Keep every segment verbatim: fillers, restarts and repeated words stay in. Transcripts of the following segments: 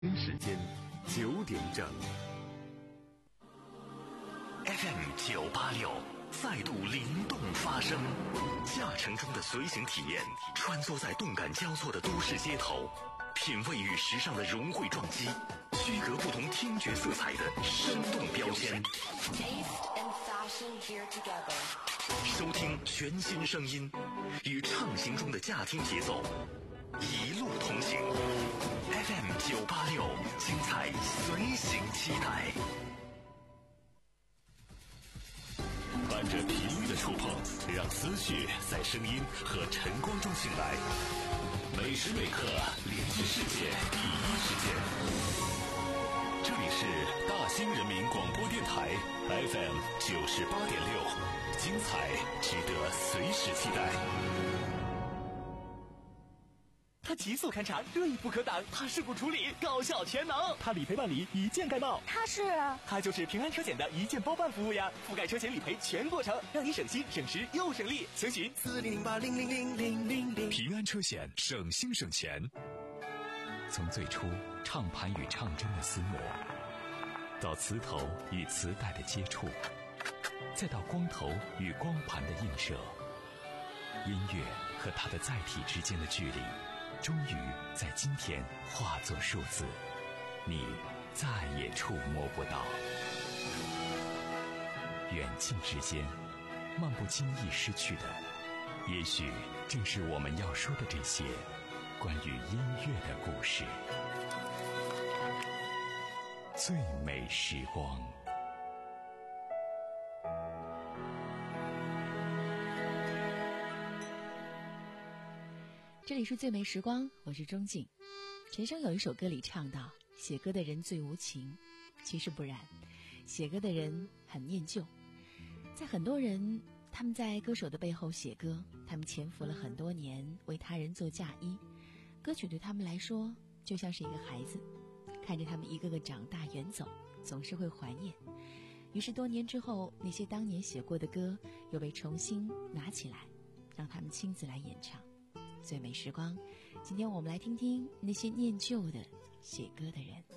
时间九点整 F M 九八六再度灵动发声，驾乘中的随行体验，穿梭在动感交错的都市街头，品味与时尚的融汇撞击，区隔不同听觉色彩的生动标签。收听全新声音，与畅行中的驾听节奏，一路同行。F M 九八六，精彩随行期待。伴着频率的触碰，让思绪在声音和晨光中醒来。每时每刻连接世界第一时间。这里是大兴人民广播电台 F M 九十八点六，精彩值得随时期待。 他极速勘察，锐不可挡；他事故处理，高效全能；他理赔办理，一键盖帽。 他是他就是平安车险的一键包办服务呀，覆盖车险理赔全过程，让你省心省时又省力。详询四零零八零零零零零零。 平安车险，省心省钱。从最初唱盘与唱针的厮磨，到磁头与磁带的接触，再到光头与光盘的映射，音乐和它的载体之间的距离，终于在今天化作数字，你再也触摸不到。远近之间，漫不经意失去的，也许正是我们要说的这些关于音乐的故事。最美时光。 这里是最美时光，我是钟静。陈升有一首歌里唱到，写歌的人最无情。其实不然，写歌的人很念旧。在很多人，他们在歌手的背后写歌，他们潜伏了很多年，为他人做嫁衣。歌曲对他们来说就像是一个孩子，看着他们一个个长大远走，总是会怀念。于是多年之后，那些当年写过的歌又被重新拿起来，让他们亲自来演唱。最美时光，今天我们来听听那些念旧的写歌的人。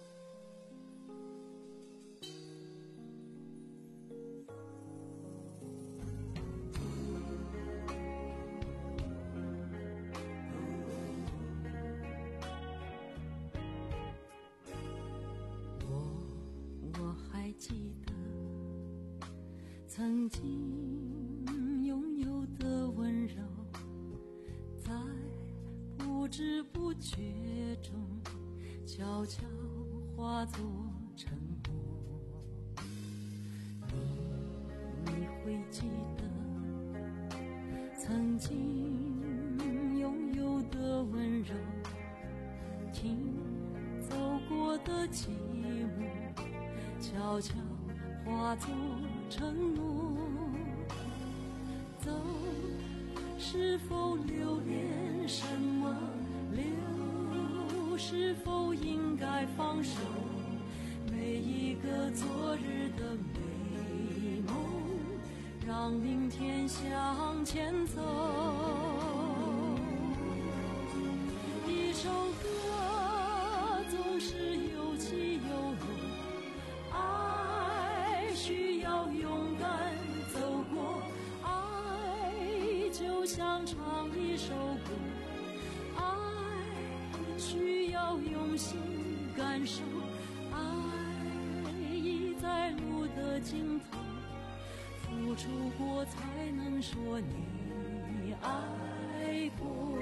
我我还记得曾经拥有的温柔，在不知不觉中悄悄化作沉默。你你会记得曾经拥有的温柔，听走过的寂寞，悄悄化作承诺。走，是否留恋什么？留，是否应该放手？每一个昨日的美梦，让明天向前走。一首歌总是有起有落，爱需要勇敢走过，爱就像唱一首歌，爱需要用心感受，爱已在路的尽头，付出过才能说你爱过。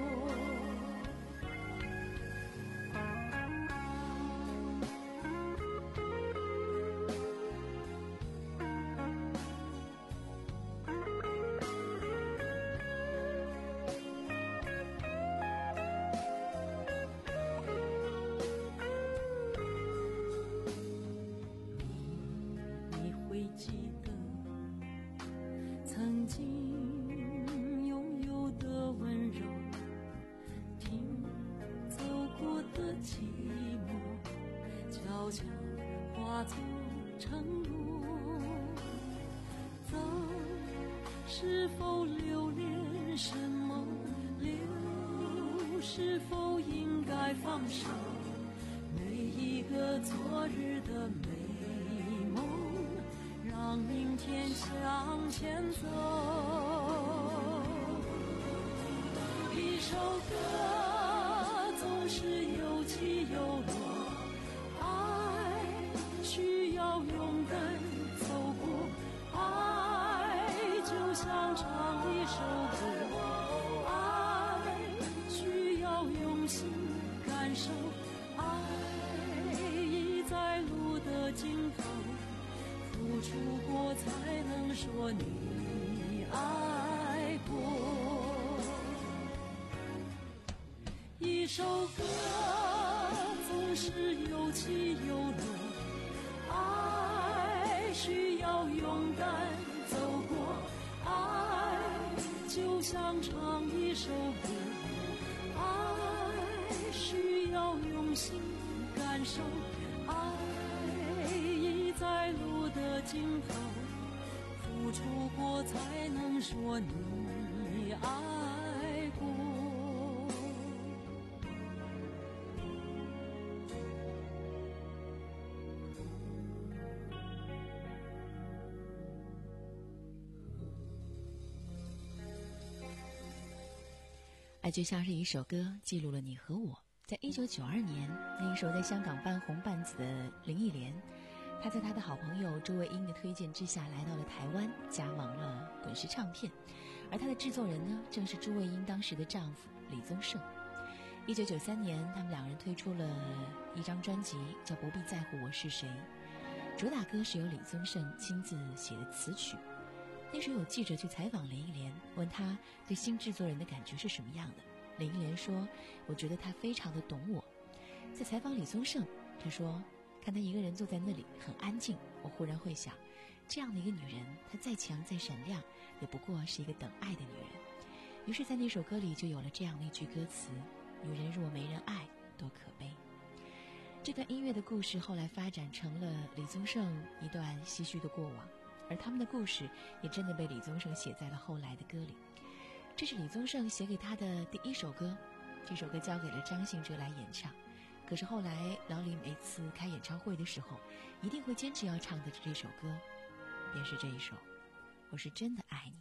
是否留恋什么？留，是否应该放手？每的美梦，让明天向前走。一首歌总是有起有落，爱需要勇敢走过，爱就像唱一首歌，爱需要用心感受，爱已在路的尽头，付出过才能说你爱过。一首歌总是有起有落，爱需要勇敢走过，爱就像唱一首歌，爱需要用心感受，爱已在路的尽头，付出过才能说你爱过。 爱就像是一首歌，记录了你和我。在一九九二年，那个时候在香港半红半紫的林忆莲，她在她的好朋友朱卫英的推荐之下，来到了台湾，加盟了滚石唱片。而她的制作人呢，正是朱卫英当时的丈夫李宗盛。一九九三年，他们两人推出了一张专辑，叫《不必在乎我是谁》，主打歌是由李宗盛亲自写的词曲。那时有记者去采访林忆莲，问她对新制作人的感觉是什么样的。林忆莲说：“我觉得他非常的懂我。”在采访李宗盛，他说：“看他一个人坐在那里很安静，我忽然会想，这样的一个女人，她再强再闪亮，也不过是一个等爱的女人。”于是，在那首歌里就有了这样的一句歌词：“女人若没人爱，多可悲。”这段音乐的故事后来发展成了李宗盛一段唏嘘的过往。而他们的故事也真的被李宗盛写在了后来的歌里。这是李宗盛写给他的第一首歌，这首歌交给了张信哲来演唱。可是后来老李每次开演唱会的时候，一定会坚持要唱的这首歌，便是这一首《我是真的爱你》。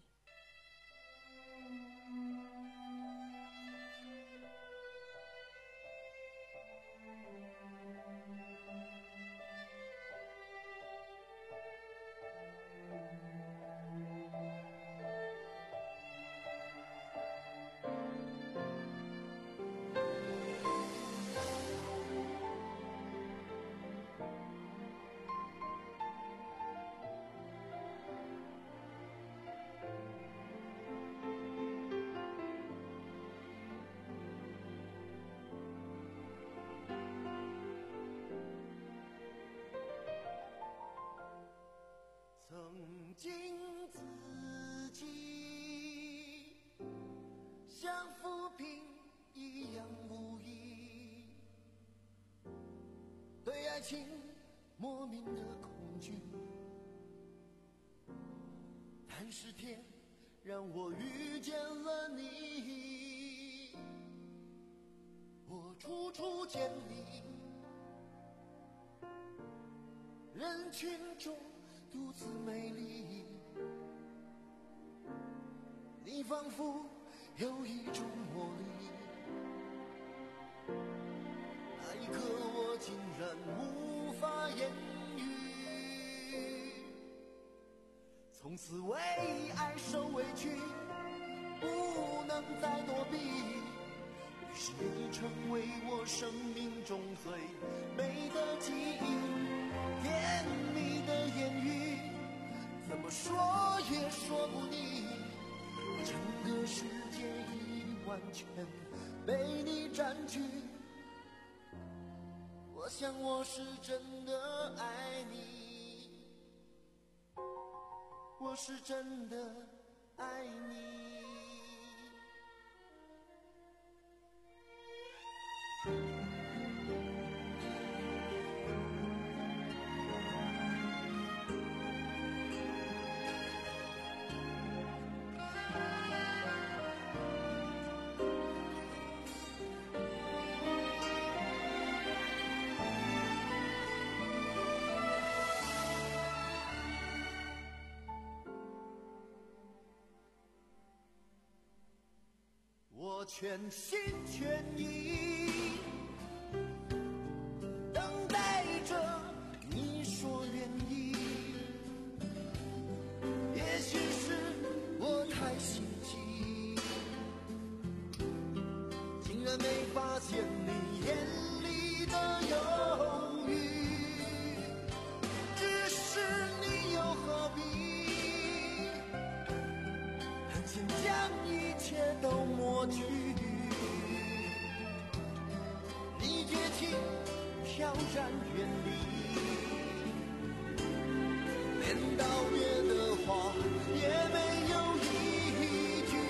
曾经自己像浮萍一样无依，对爱情莫名的恐惧，但是天让我遇见了你，我处处见你，人群中独自美丽，你仿佛有一种魔力，那一刻我竟然无法言语，从此为爱受委屈，不能再躲避，于是你成为我生命中最美的记忆，甜蜜的言语怎么说也说不腻，整个世界已完全被你占据，我想我是真的爱你，我是真的爱你。 我全心全意，等待着你说愿意。也许是我太心急，竟然没发现你眼里的犹豫。只是你又何必狠心将一切都抹去？你决定飘然远离，连道别的话也没有一句。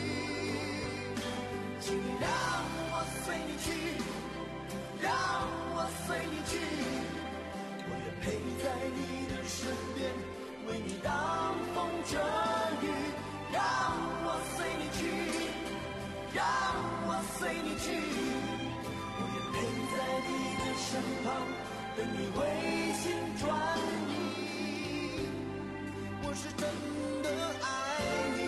请让我随你去，让我随你去，我愿陪在你的身边，为你挡风遮雨。让我随你去，让我随你去，我愿陪在你的身旁，等你回心转意。我是真的爱你，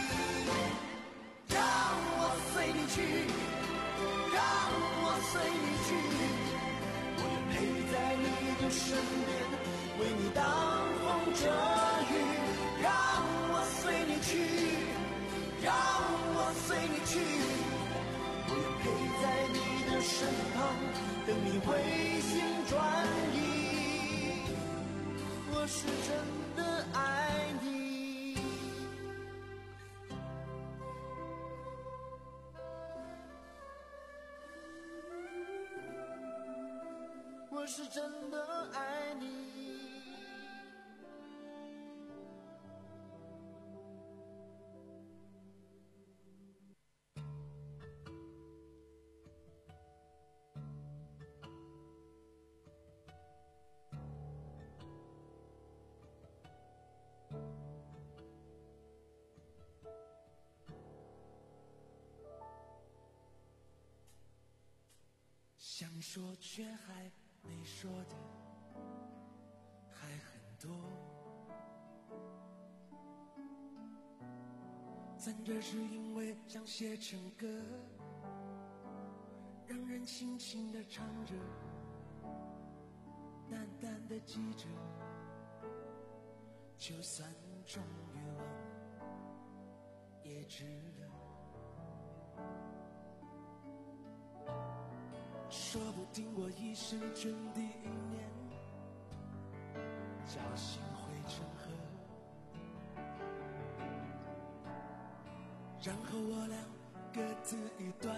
让我随你去，让我随你去，我愿陪在你的身边，为你挡风遮雨。让我随你去，让我随你去，我愿陪在你的身旁，等你回心转意。我是真的爱你，我是真的爱你。想说却还没说的还很多，咱这是因为想写成歌，让人轻轻地唱着，淡淡的记着，就算终于忘也值得。说不定我一生中第一年侥幸会成河，然后我俩各自一端，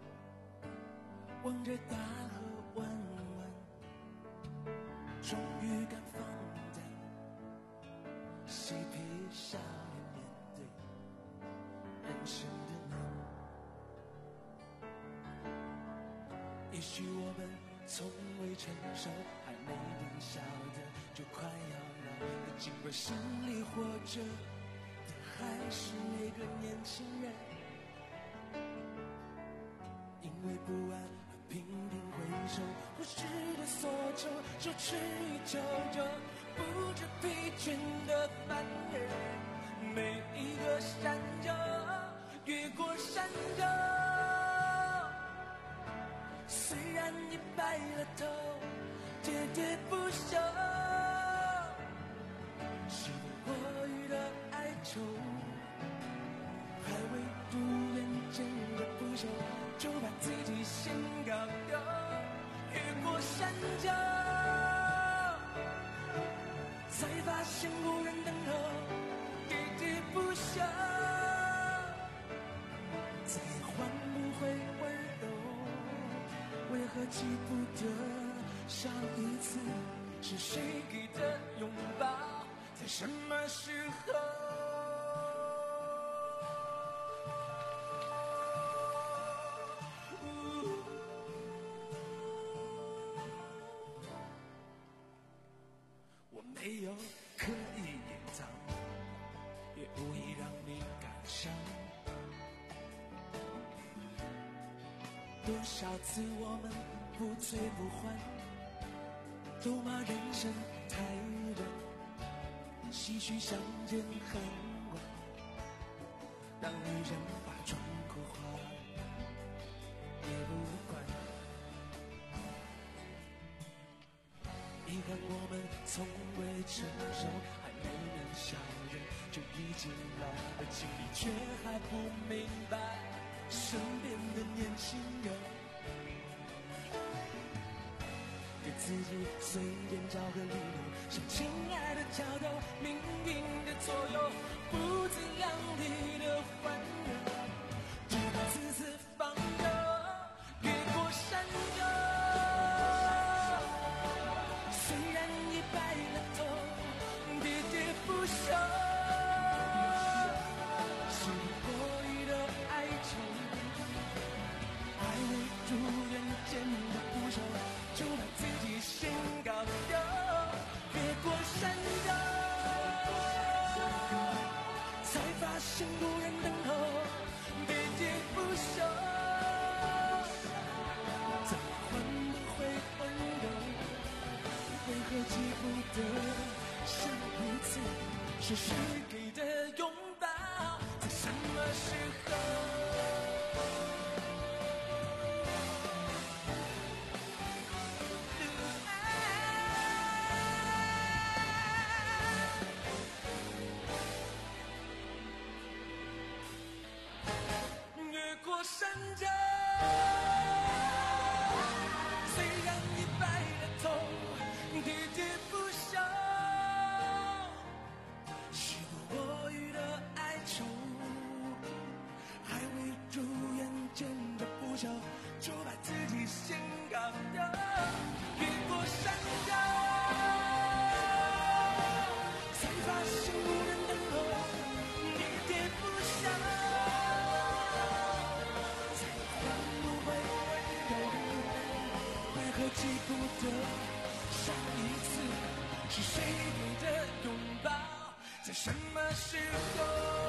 望着大河弯弯，终于敢放胆嬉皮笑脸面对人生的难。也许我们从未成熟，还没定晓得就快要老，可尽管心里活着的还是那个年轻人，因为不安而频频回首，忽视的所求，手持一旧旧不知疲倦的翻越每一个山丘，越过山丘。虽然你白了头，喋喋不休，是我予的哀愁，还未如愿见着不朽，就把自己先搞丢。越过山丘，才发现无人等候，喋喋不休，再换不回温柔。为何记不得上一次是谁给的拥抱，在什么时候？我没有刻意隐藏，也无意让你感伤。多少次我们不醉不欢，都骂人生太短，唏嘘相见恨晚，当女人把窗口划从未成熟，还没能笑人，就已经来了经历，却还不明白身边的年轻人，给自己随便找个理由，向亲爱的挑逗，命运的左右，不自量力的欢乐，直到自私放任，越过山丘。虽然已白了头，喋喋不休，是过于的哀愁，还未如愿见的不朽，就把自己先搞丢，越过山丘，才发现无人等候，喋喋不休，怎换不回温柔，为何记不得上一次是谁给的拥抱，在什么时候。越过山丘，虽然已白了头，喋喋不休，是多余的哀愁，还未如愿见的不朽，就把自己先搞丢，越过山丘，才发现无人等候，喋喋不休，记不得上一次是谁给的拥抱，在什么时候，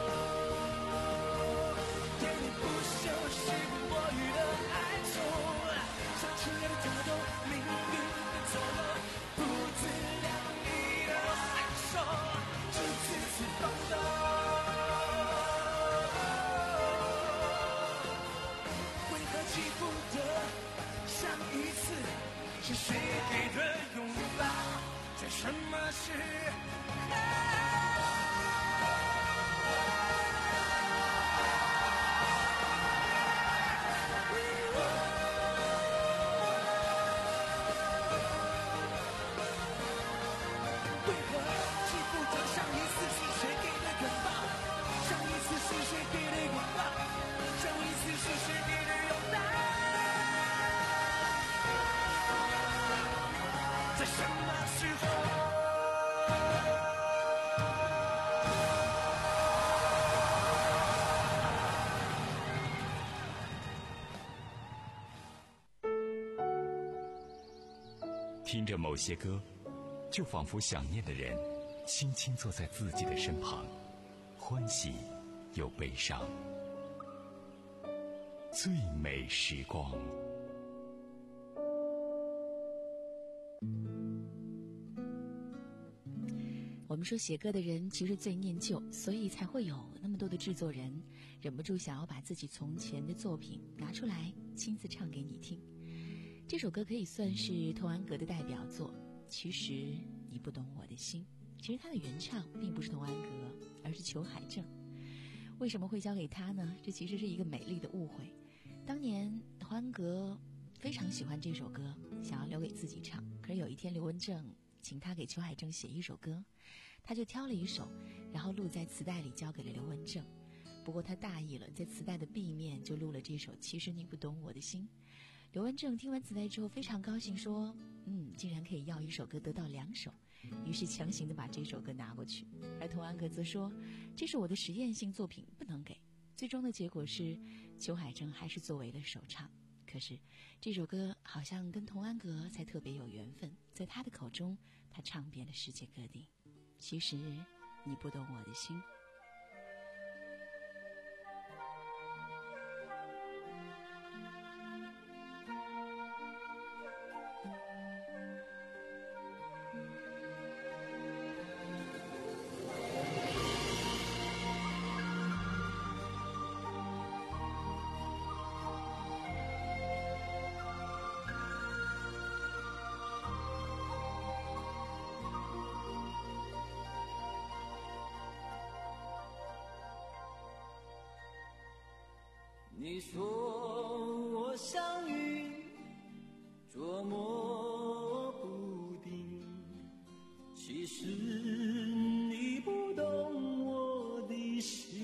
喋喋不休是过于的哀愁，像亲爱的挑逗，命运的左右，不自量力的还手，就次次放手，为何记不得上一次是谁给的拥抱，在什么时候，为何记不得上一次是谁给的拥抱，上一次是谁给的拥抱，上一次是谁给的拥抱，在什么时候？ 听着某些歌，就仿佛想念的人轻轻坐在自己的身旁，欢喜又悲伤。最美时光。 我们说写歌的人其实最念旧，所以才会有那么多的制作人忍不住想要把自己从前的作品拿出来亲自唱给你听。这首歌可以算是童安格的代表作，其实你不懂我的心。其实他的原唱并不是童安格，而是裘海正。为什么会交给他呢？这其实是一个美丽的误会。当年童安格非常喜欢这首歌，想要留给自己唱，可是有一天刘文正请他给裘海正写一首歌，他就挑了一首，然后录在磁带里交给了刘文正。不过他大意了，在磁带的 B 面就录了这首《其实你不懂我的心》。刘文正听完磁带之后非常高兴，说嗯，竟然可以要一首歌得到两首，于是强行的把这首歌拿过去。而童安格则说这是我的实验性作品，不能给。最终的结果是裘海正还是作为了首唱。可是这首歌好像跟童安格才特别有缘分，在他的口中他唱遍了世界各地。其实你不懂我的心。 你说我像云捉摸不定，其实你不懂我的心。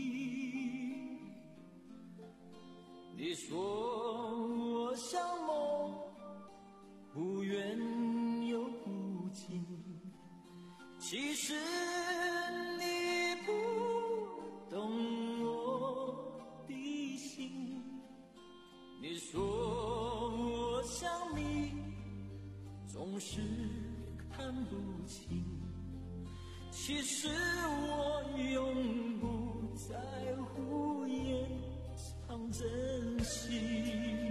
你说我像梦不远又不近，其实你不懂我的心。你说我像你总是看不清，其实我永不在乎掩藏真心。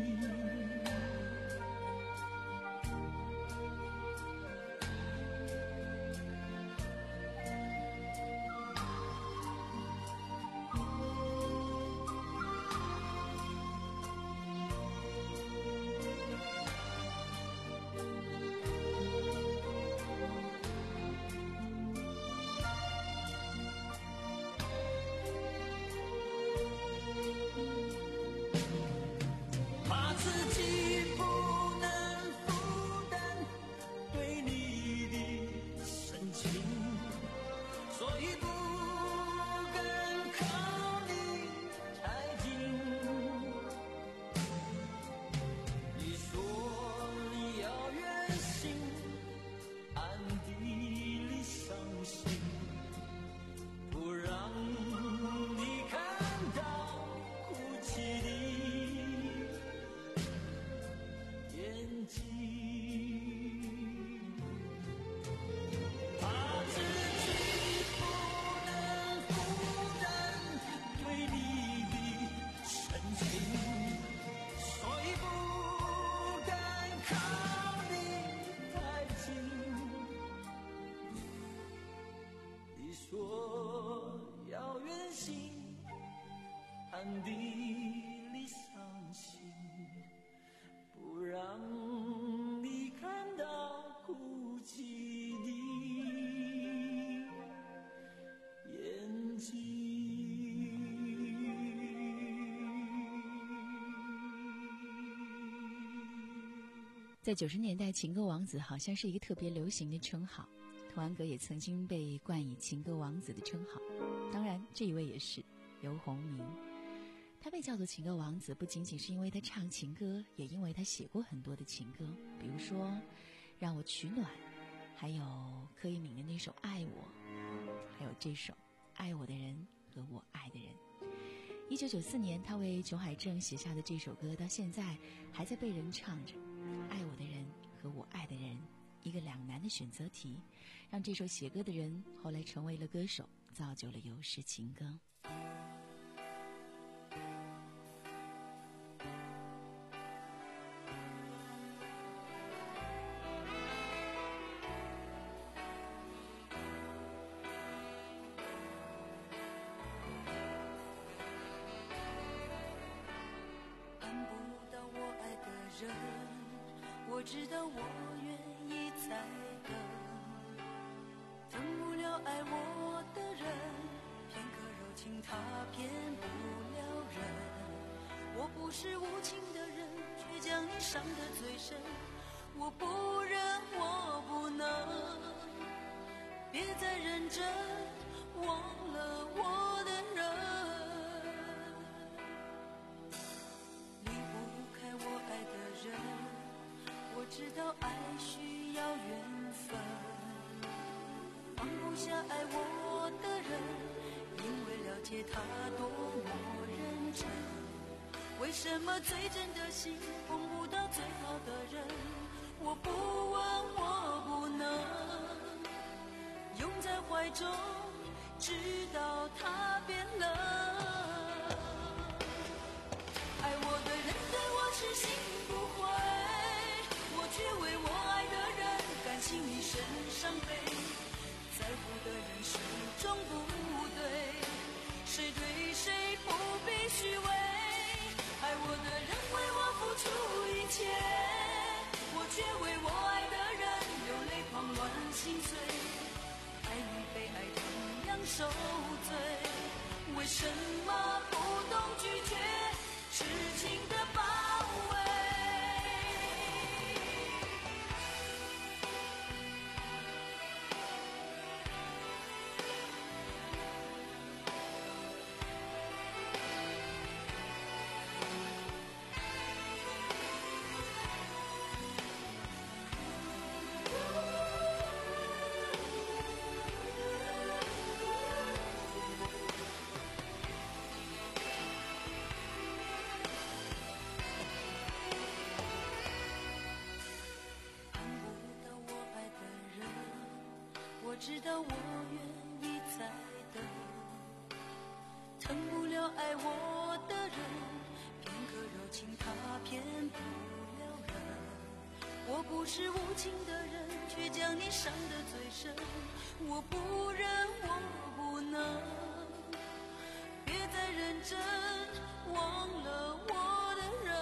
怕自己不能负担对你的深情，所以不敢靠你太近。你说要远行，暗地里伤心，不让你看到哭泣的眼睛。怕自己不能负担对你的深情，所以不敢靠你太近。你说要远行，暗地里伤心，不让你看到哭泣的眼睛。 在九十年代，情歌王子好像是一个特别流行的称号，童安格也曾经被冠以情歌王子的称号。当然，这一位也是游鸿明。他被叫做情歌王子，不仅仅是因为他唱情歌，也因为他写过很多的情歌，比如说《让我取暖》，还有柯以敏的那首《爱我》，还有这首《爱我的人和我爱的人》。一九九四年，他为裘海正写下的这首歌，到现在还在被人唱着。爱我的人和我爱的人，一个两难的选择题，让这首写歌的人后来成为了歌手，造就了有时情歌。 按不到我爱的人，我知道我愿意再等，等不了爱我的人，片刻柔情他骗不了人。我不是无情的人，却将你伤得最深。我不忍，我不能，别再认真，忘了我的人。离不开我爱的人，我知道爱需要缘分，放不下爱我的人，因为了解他多么认真。为什么最真的心碰不到最好的人？我不问，我不能拥在怀中，直到他变冷。爱我的人对我痴心不悔，我却为我爱的人甘心一生伤悲。在乎的人始终不对，谁对谁不必虚伪。爱我的人为我付出一切，我却为我爱的人流泪狂乱心碎。爱与被爱同样受罪，为什么不懂拒绝？ 知道我愿意再等，疼不了爱我的人，片刻柔情他骗不了人。我不是无情的人，却将你伤得最深。我不忍，我不能，别再认真忘了我的人。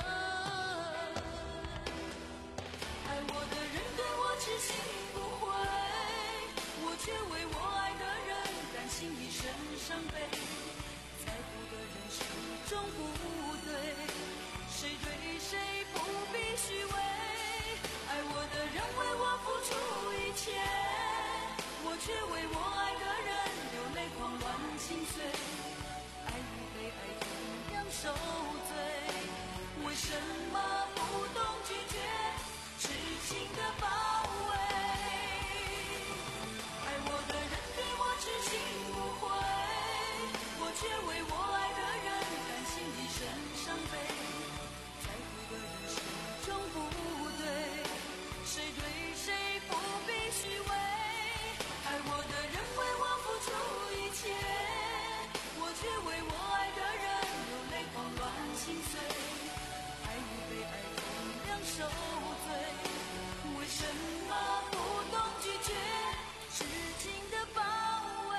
爱我的人对我痴心不悔，我却为我爱的人甘心一生伤悲。在乎的人始终不对，谁对谁不必虚伪。爱我的人为我付出一切，我却为我爱的人流泪狂乱心碎。爱与被爱同样受罪，为什么不懂拒绝痴情的包围？爱我的人对我痴心不悔，我却为我爱的人甘心一生伤悲。在乎的人始终不对，谁对谁不必虚伪。爱我的人为我付出一切，我却为我爱的人流泪狂乱心碎。爱与被爱同样受罪，为什么不懂拒绝痴情的包围？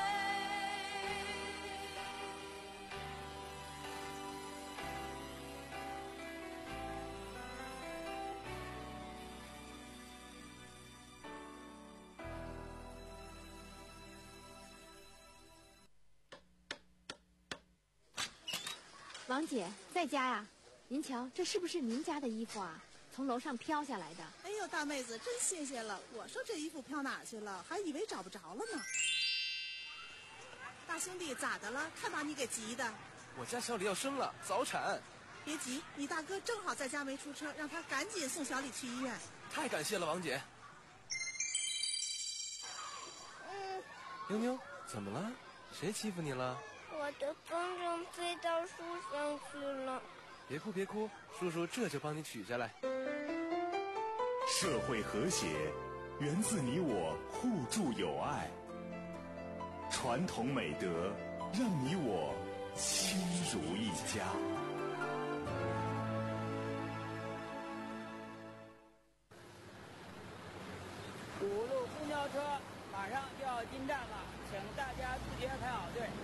王姐在家呀？您瞧，这是不是您家的衣服啊？从楼上飘下来的。 哎呦，大妹子真新鲜了！我说这衣服飘哪去了，还以为找不着了呢。大兄弟咋的了？看把你给急的。 我家小李要生了，早产。 别急，你大哥正好在家没出车，让他赶紧送小李去医院。 太感谢了，王姐。 嗯， 妞妞，怎么了？谁欺负你了？ 我的风筝飞到树上去了。 别哭别哭，叔叔这就帮你取下来。 社会和谐源自你我互助友爱，传统美德让你我亲如一家。 五路公交车马上就要进站了，请大家自觉排好队。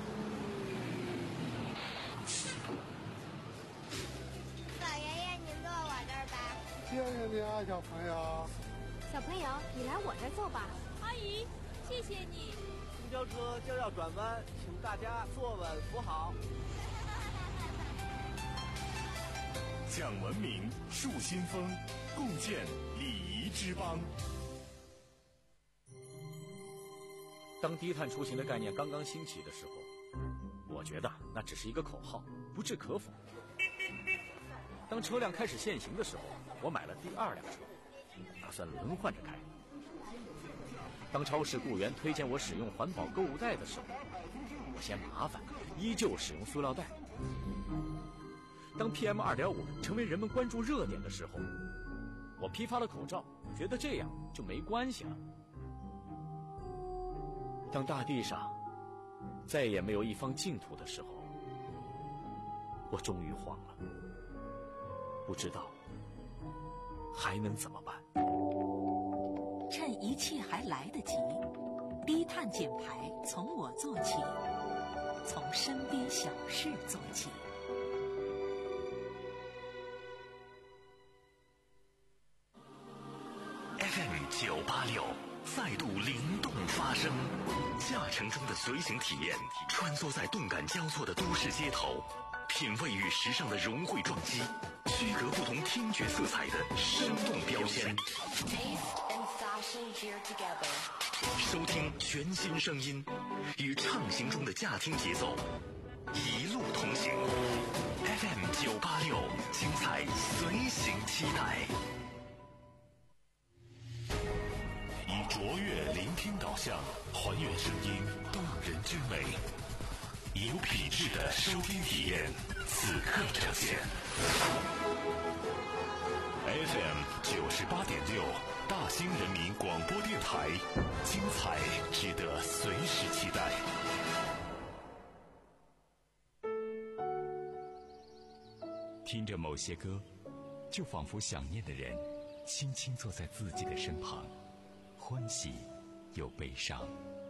老爷爷，您坐我这儿吧。 谢谢你啊，小朋友。 小朋友，你来我这儿坐吧。 阿姨，谢谢你。 公交车就要转弯，请大家坐稳扶好。 讲文明，树新风，共建礼仪之邦。 当低碳出行的概念刚刚兴起的时候，我觉得那只是一个口号，不置可否。当车辆开始限行的时候，我买了第二辆车，打算轮换着开。当超市雇员推荐我使用环保购物袋的时候，我嫌麻烦，依旧使用塑料袋。当 P M 二点五 成为人们关注热点的时候，我批发了口罩，觉得这样就没关系了。当大地上再也没有一方净土的时候，我终于慌了，不知道还能怎么办。 趁一切还来得及，低碳减排从我做起，从身边小事做起。 F M 九八六再度灵动发声，驾乘中的随行体验，穿梭在动感交错的都市街头，品味与时尚的融汇撞击，区隔不同听觉色彩的生动标签。收听全新声音，与畅行中的驾听节奏，一路同行。F M 九八六，精彩随行期待。 以卓越聆听导向，还原声音动人之美，有品质的收听体验，此刻呈现。 F M 九十八点六，大兴人民广播电台，精彩值得随时期待。 听着某些歌，就仿佛想念的人轻轻坐在自己的身旁，欢喜又悲伤。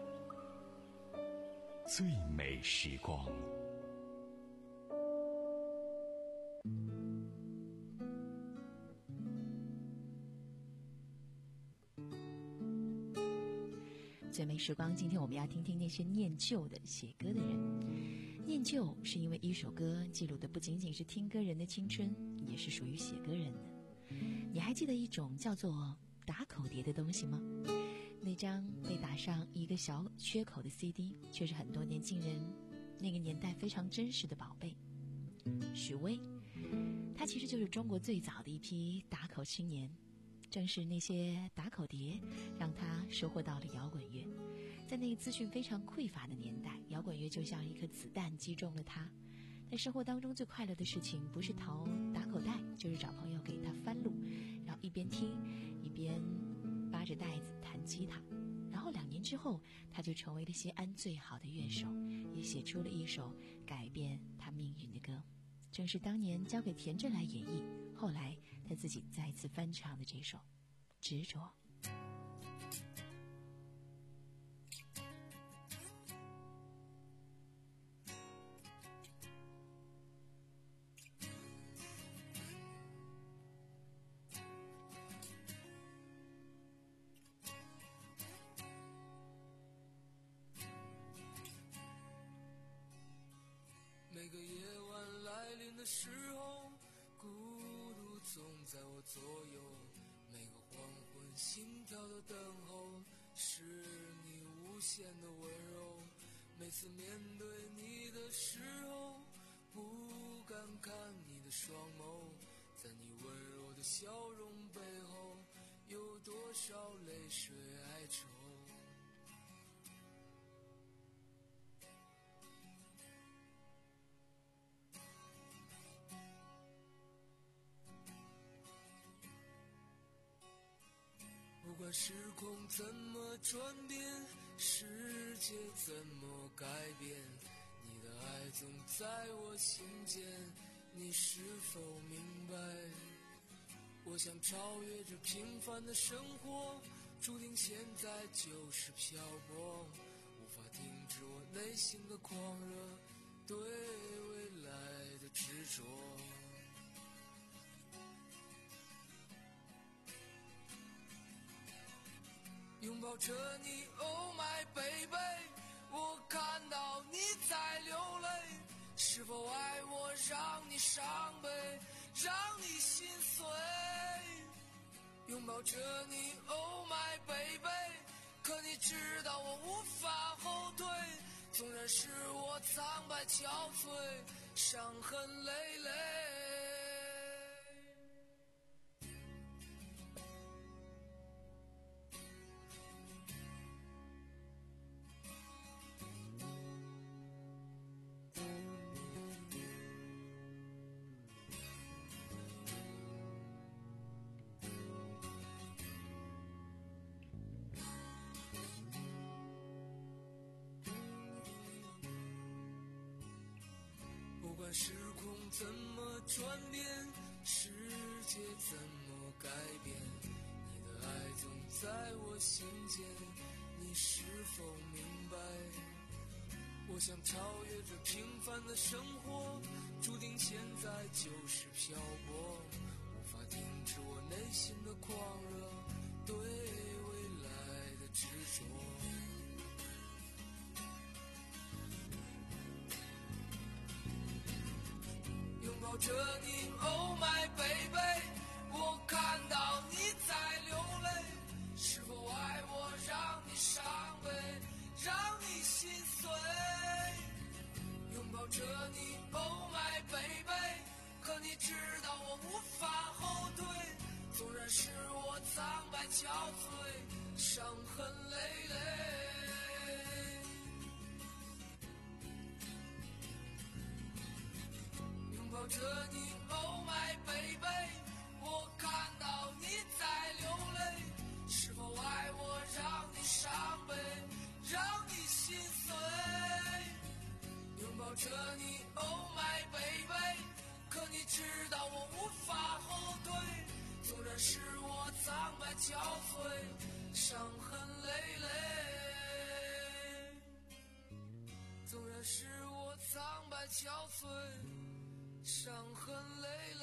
最美时光。 最美时光，今天我们要听听那些念旧的写歌的人。念旧是因为一首歌记录的不仅仅是听歌人的青春，也是属于写歌人的。你还记得一种叫做打口碟的东西吗？那张被打上一个小缺口的 C D， 却是很多年轻人那个年代非常珍视的宝贝。许巍，他其实就是中国最早的一批打口青年。正是那些打口碟让他收获到了摇滚乐。在那个资讯非常匮乏的年代，摇滚乐就像一颗子弹击中了他。在生活当中最快乐的事情不是淘打口袋，就是找朋友给他翻录，然后一边听一边扒着袋子弹吉他。然后两年之后，他就成为了西安最好的乐手，也写出了一首改变他命运的歌，正是当年交给田震来演绎，后来他自己再次翻唱的这首《执着》。 每个夜晚来临的时候，孤独总在我左右，每个黄昏心跳的等候，是你无限的温柔。每次面对你的时候，不敢看你的双眸，在你温柔的笑容背后，有多少泪水哀愁。不管时空怎么转变，世界怎么改变，你的爱总在我心间，你是否明白？我想超越这平凡的生活，注定现在就是漂泊，无法停止我内心的狂热，对未来的执着。拥抱着你 Oh my baby， 我看到你在流泪，是否爱我让你伤悲，让你心碎。拥抱着你 Oh my baby， 可你知道我无法后退，纵然是我苍白憔悴，伤痕累累。不管时空怎么转变，世界怎么改变，你的爱总在我心间，你是否明白？我想超越这平凡的生活，注定现在就是漂泊，无法停止我内心的狂热，对未来的执着。拥抱着你 Oh my baby， 我看到你在流泪，是否爱我让你伤悲，让你心碎。拥抱着你 Oh my baby， 可你知道我无法后退，纵然是我苍白憔悴，伤痕累累。拥抱着你 Oh my baby， 我看到伤痕累累。纵然是我苍白憔悴，伤痕累累。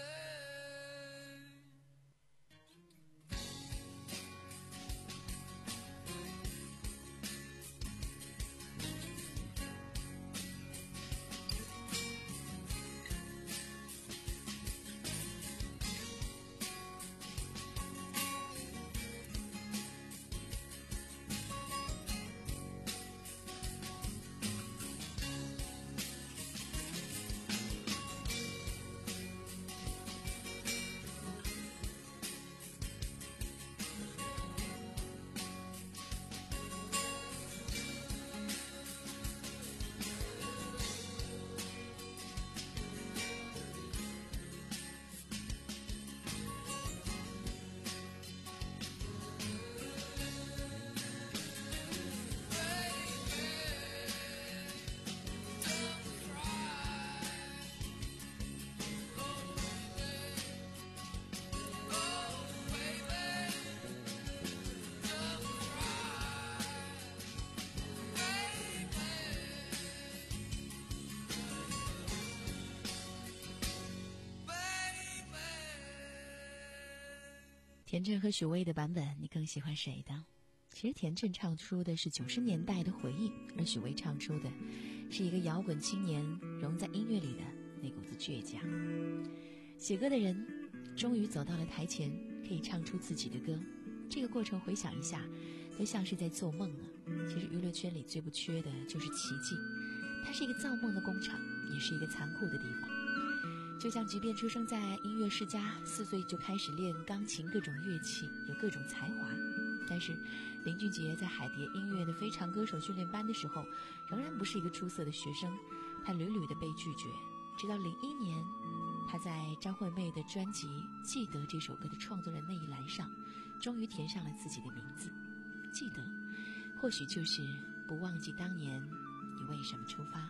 田震和许巍的版本，你更喜欢谁的？其实田震唱出的是九十年代的回忆，而许巍唱出的是一个摇滚青年融在音乐里的那股子倔强。写歌的人终于走到了台前，可以唱出自己的歌。这个过程回想一下，都像是在做梦啊。其实娱乐圈里最不缺的就是奇迹，它是一个造梦的工厂，也是一个残酷的地方。就像即便出生在音乐世家，四岁就开始练钢琴各种乐器，有各种才华，但是林俊杰在海蝶音乐的非常歌手训练班的时候，仍然不是一个出色的学生，他屡屡的被拒绝。直到零一年，他在张惠妹的专辑《记得》这首歌的创作人那一栏上，终于填上了自己的名字。记得，或许就是不忘记当年你为什么出发。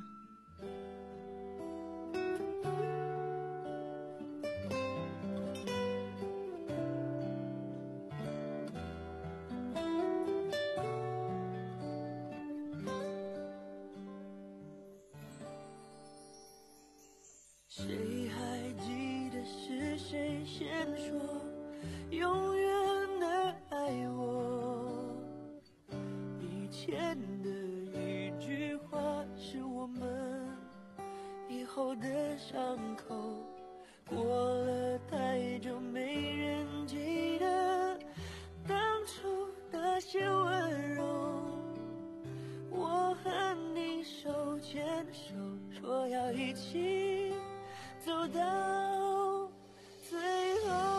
谁还记得是谁先说永远的爱我？以前的一句话是我们以后的伤口，过了太久没人记得当初那些温柔。我和你手牵手说要一起走到最后。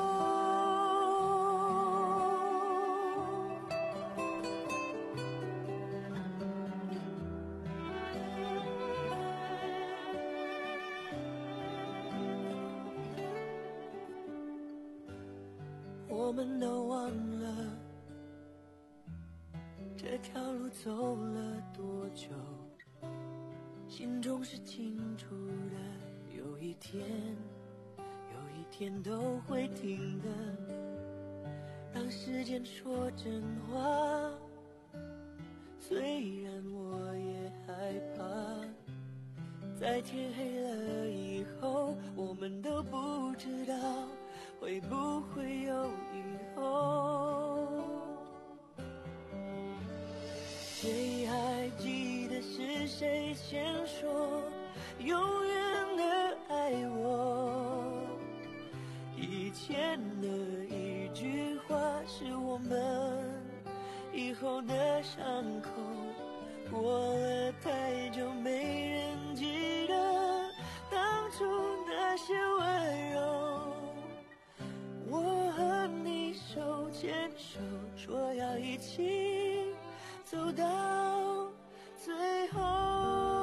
我们都忘了这条路走了多久，心中是清楚的，有一天有一天都会停的。让时间说真话，虽然我也害怕，在天黑了以后，我们都不知道会不会有以后。谁还记得是谁先说永远的爱我？以前的一句话是我们以后的伤口，过了太久没人记得当初那些温柔。我和你手牵手说要一起走到最后。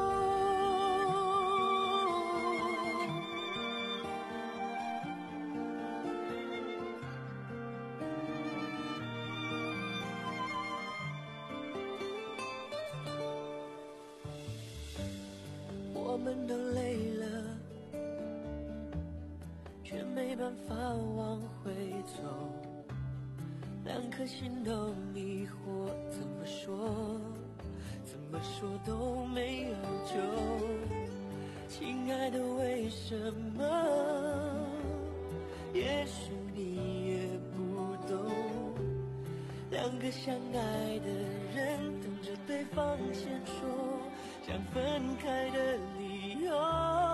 我们都累了，却没办法往回走，两颗心都迷惑，怎么说怎么说都没有救。亲爱的，为什么？也许你也不懂，两个相爱的人等着对方先说想分开的理由。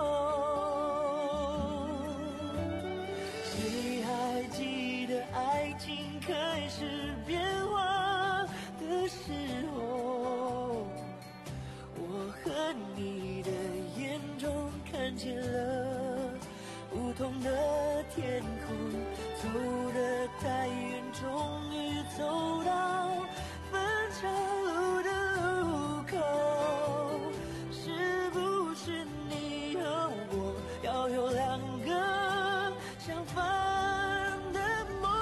谁还记得爱情开始变化的时候，我和你的眼中看见了不同的天空，走得太远，终于走到分岔路的路口。是不是你和我要有两个相反的梦？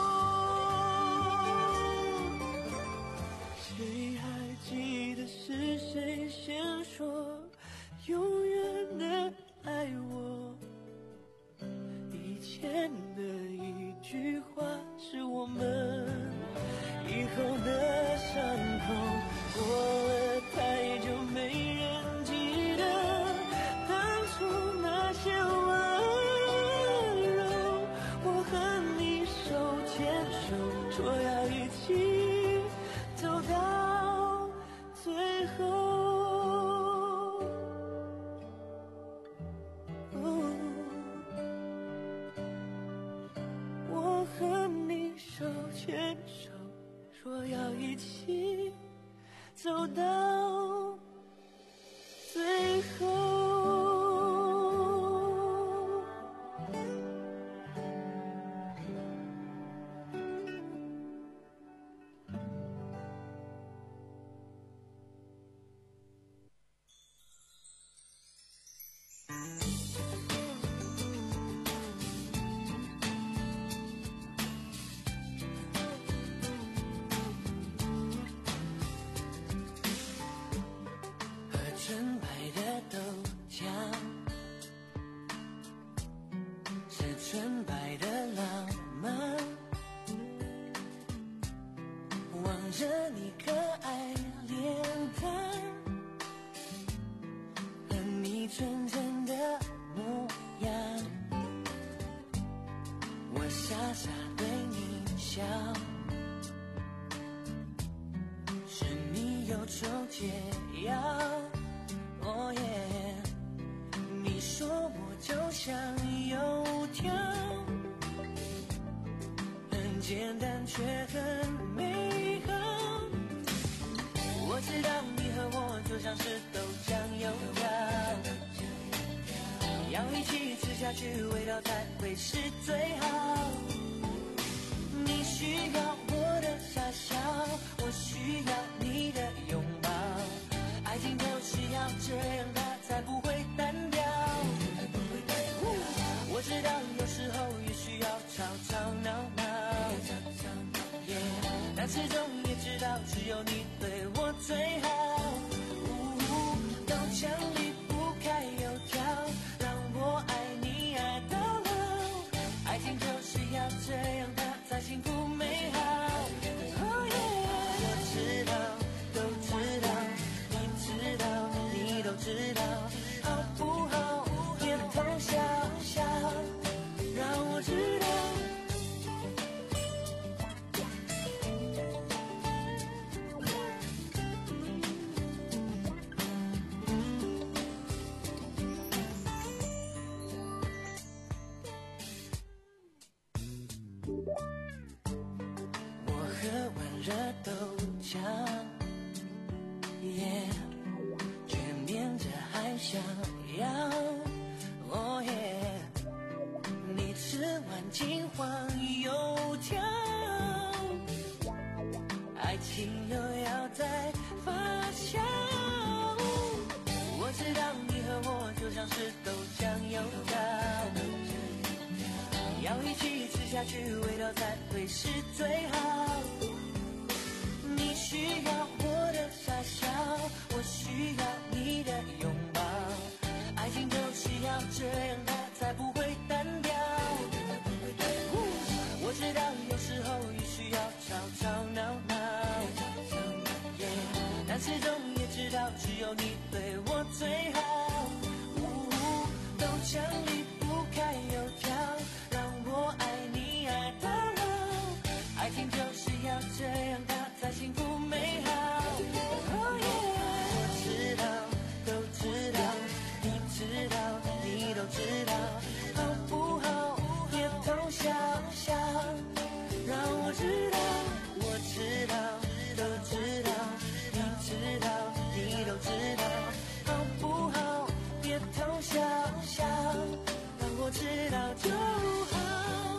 谁还记得是谁先说永远的爱我？以前的一句话是我们以后的伤口，过了太久没人记得当初那些温柔。我和你手牵手，说要一起走到最后。我和你手牵手，说要一起走到最后。纯白的豆浆，是纯白的浪漫。望着你可爱脸蛋和你纯真的模样，我傻傻对你笑，是你有种解药。哦耶！你说我就像油条，很简单却很美好。我知道你和我就像是豆浆油条，要一起吃下去，味道才会是最好。你需要我的傻笑，我需要你的拥抱。爱情就是要这样，它才不会单调。我知道有时候也需要吵吵闹闹， yeah, 但始终也知道只有你对我最好。豆浆离不开油条，让我爱你爱到老。爱情就是要这样，它才幸福美好。Oh yeah, 我知道，都知道。知道，你都知道，好不好？点头笑笑，让我知道。我喝完热豆浆，耶。还想要，哦耶！你吃完金黄油条，爱情又要再发酵。我知道你和我就像是豆浆油条，要一起吃下去，味道才会是最好。你需要我的傻笑，我需要你的拥抱。爱情就是要这样，它才不会单调。我知道有时候也需要吵吵但始终也知道只有你对我最好。呜呜，都墙离不开油条，让我爱你爱到老。爱情就是要这样，它才幸福美好。Oh yeah， 我知道，都知道，你知道，你都知道，好不好？别偷笑笑，让我知道，我知道，都知道，你知道，你都知道，好不好？别偷笑笑，让我知道就好。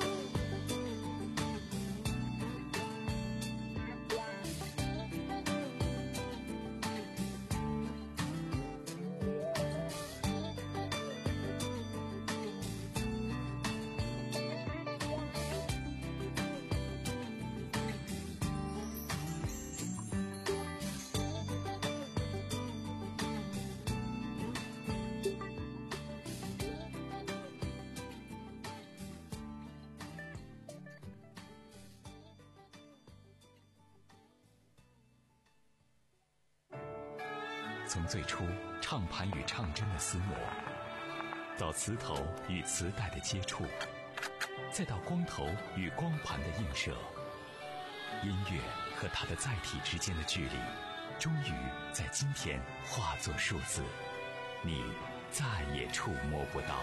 从最初唱盘与唱针的厮磨，到磁头与磁带的接触，再到光头与光盘的映射，音乐和它的载体之间的距离，终于在今天化作数字，你再也触摸不到。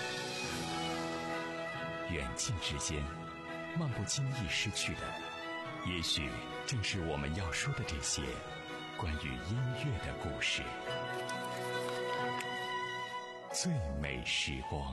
远近之间，漫不经意失去的，也许正是我们要说的这些关于音乐的故事。最美时光。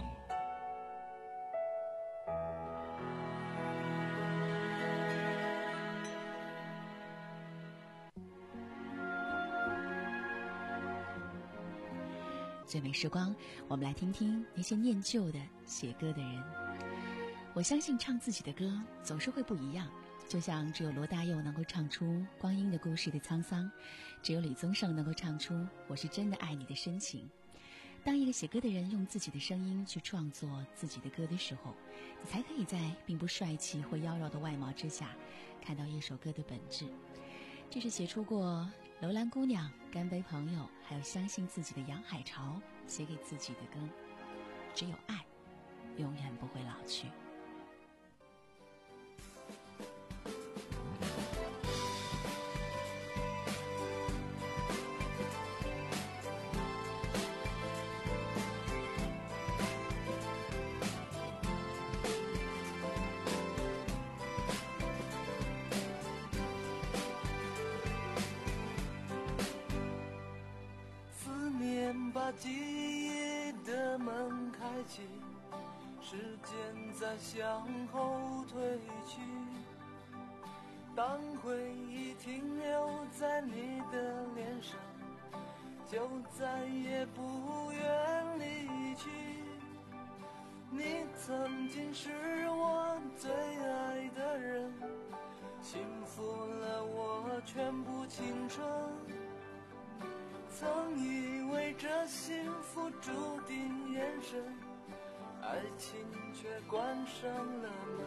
最美时光，我们来听听那些念旧的写歌的人。我相信唱自己的歌总是会不一样，就像只有罗大佑能够唱出光阴的故事的沧桑，只有李宗盛能够唱出我是真的爱你的深情。当一个写歌的人用自己的声音去创作自己的歌的时候，你才可以在并不帅气或妖娆的外貌之下看到一首歌的本质。这是写出过楼兰姑娘、干杯朋友还有相信自己的杨海潮写给自己的歌。只有爱永远不会老去。 把记忆的门开启，时间在向后退去，当回忆停留在你的脸上，就再也不愿离去。你曾经是我最爱的人，幸福了我全部青春。曾以为这幸福注定延伸，爱情却关上了门。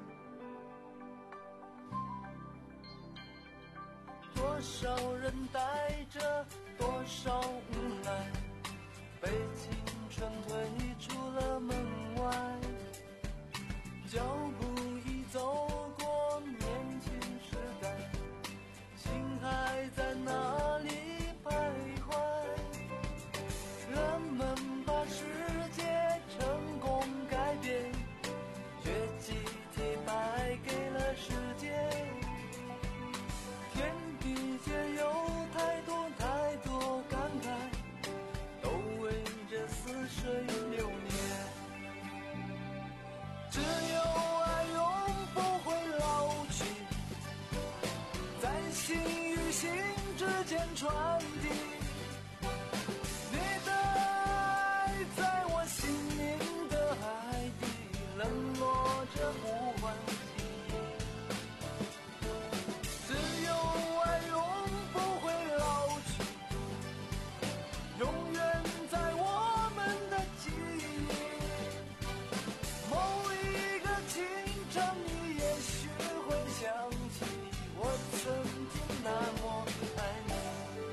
多少人带着多少无奈，被青春推出了门外，脚步已走过年轻时代，心还在哪里徘徊？人们把世界成功改变，却集体败给了世界。天地间有太多太多感慨，都为这似水流年。只有爱永不会老去，在心与心之间传递。你的爱在我心灵的海底，冷落着呼唤记忆。只有爱永不会老去，永远在我们的记忆。某一个清晨，你也许会想起，我曾经那么爱你。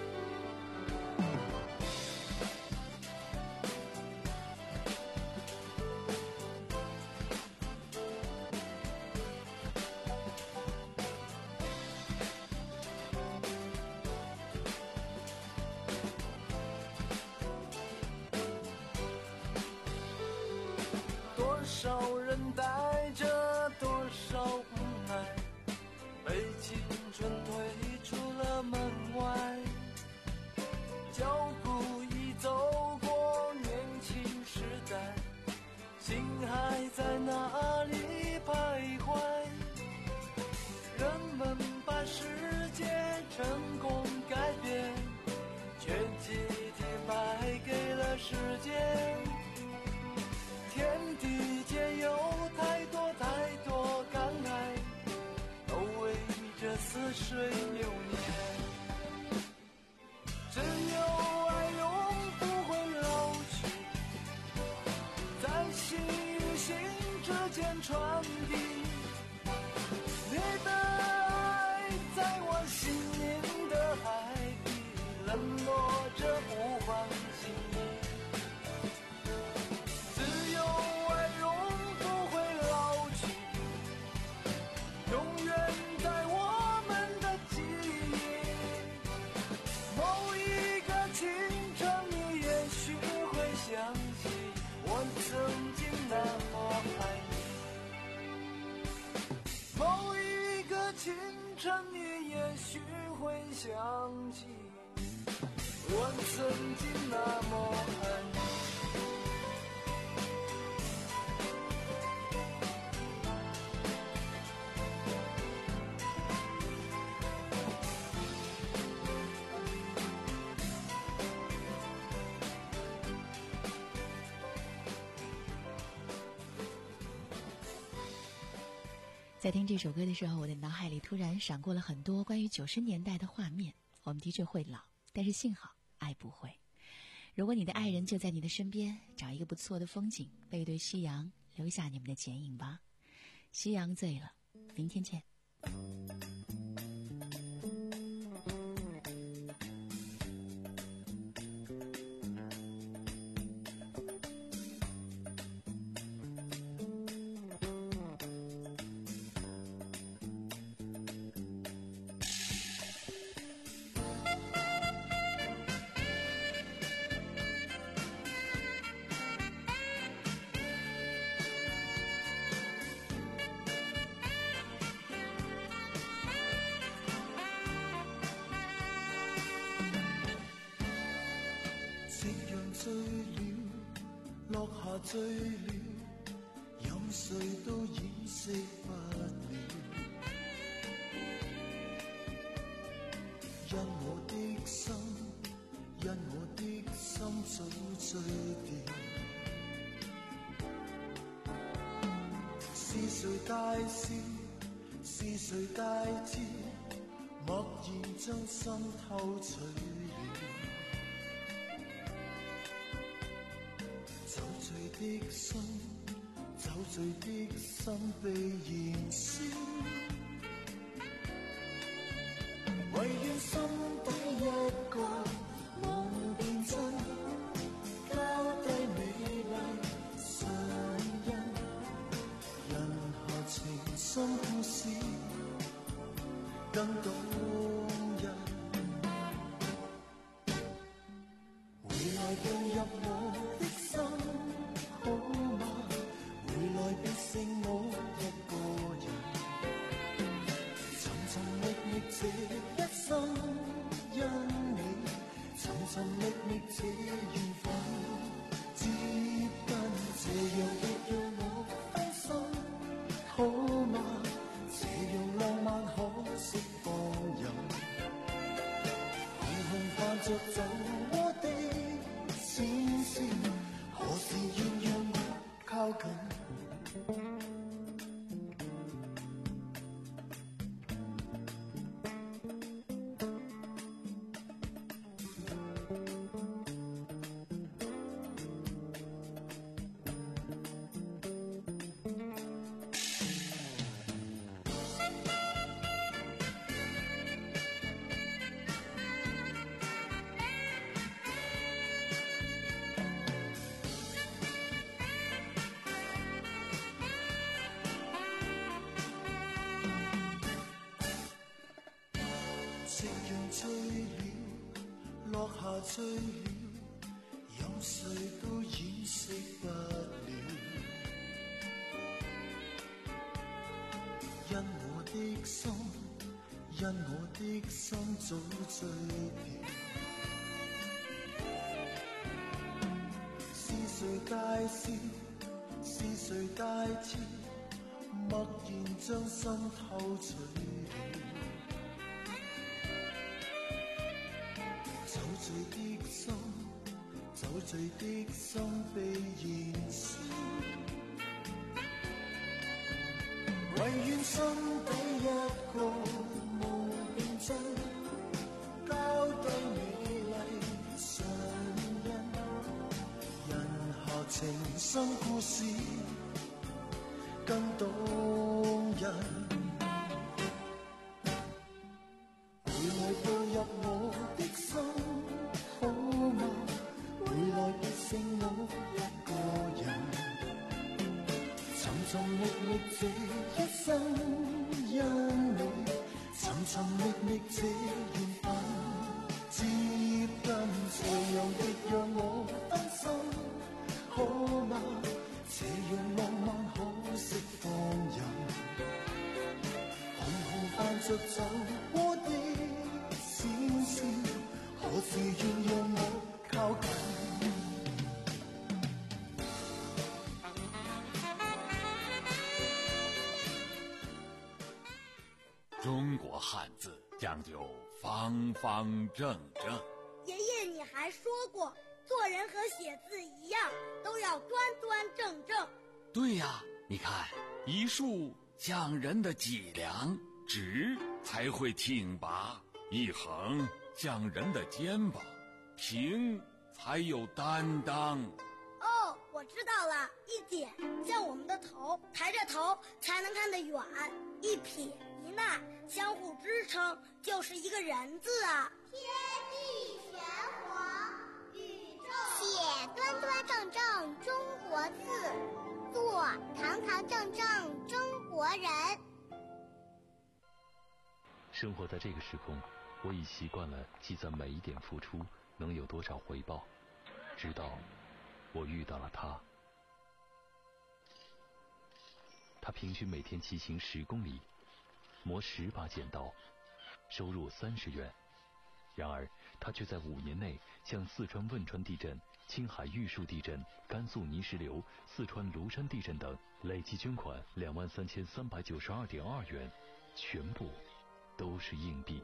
成功改变，全集体卖给了时间。天地间有太多太多感慨，都为这似水流年。只有爱永不会老去，在心与心之间传递。你的爱在我心灵的海底，冷落着不放心。只有爱永不会老去，永远在我们的记忆。某一个清晨，你也许会想起我曾经那么爱你。某一个清晨，你也许会想起我曾经那么爱你。 在听这首歌的时候，我的脑海里突然闪过了很多关于九十年代的画面。我们的确会老，但是幸好爱不会。如果你的爱人就在你的身边，找一个不错的风景，背对夕阳，留下你们的剪影吧。夕阳醉了，明天见。 醉了，落下醉了，任誰都掩飾不了。因我的心，因我的心早醉掉。是誰大笑？是誰大知？默然將心偷取了。酒醉的心，酒醉的心被燃燒，唯願心底一個夢變真，交低美麗唇印，人何情深故事更動人，回來進入我的心好嗎？回來別剩我一個人，尋尋覓覓這一生，因你尋尋覓覓這緣分，接近這樣亦讓我分心好嗎？這樣浪漫可釋放人，紅紅泛着酒窩的閃閃，何時願讓我靠近？夕陽醉了，落下醉了，任誰都掩飾不了。因我的心，因我的心早醉掉。是誰大笑？是誰大知？默然將心偷取了。 醉的心，酒醉的心被燃燒。唯願心底一個夢變真，交低美麗上印，人下情深故事更動人。回來步入我的心，好嗎？回來別剩我一個人，尋尋覓覓這一生，因你尋尋覓覓這緣分，接近斜陽亦讓我分心，好嗎？這樣浪漫可惜放任，紅紅泛着酒窩的閃閃，何時願讓我靠近？ 中国汉字讲究方方正正。 爷爷，你还说过，做人和写字一样，都要端端正正。 对呀，你看，一竖像人的脊梁，直才会挺拔；一横像人的肩膀，平才有担当。 哦，我知道了，一点像我们的头，抬着头才能看得远；一撇一捺相互支撑，就是一个人字啊。 天地玄黄，宇宙写端端正正中国字，做堂堂正正中国人。 生活在这个时空，我已习惯了计算每一点付出能有多少回报，直到我遇到了他。他平均每天骑行十公里，磨十把剪刀，收入三十元。然而他却在五年内向四川汶川地震、青海玉树地震、甘肃泥石流、四川庐山地震等累计捐款两万三千三百九十二点二元，全部都是硬币。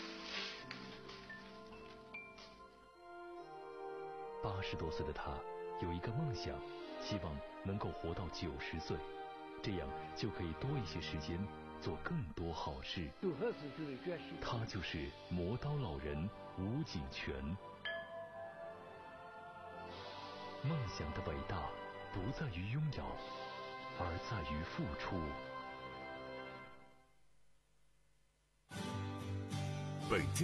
八十多岁的他有一个梦想，希望能够活到九十岁，这样就可以多一些时间做更多好事。他就是磨刀老人吴景全。梦想的伟大不在于拥有，而在于付出。 北京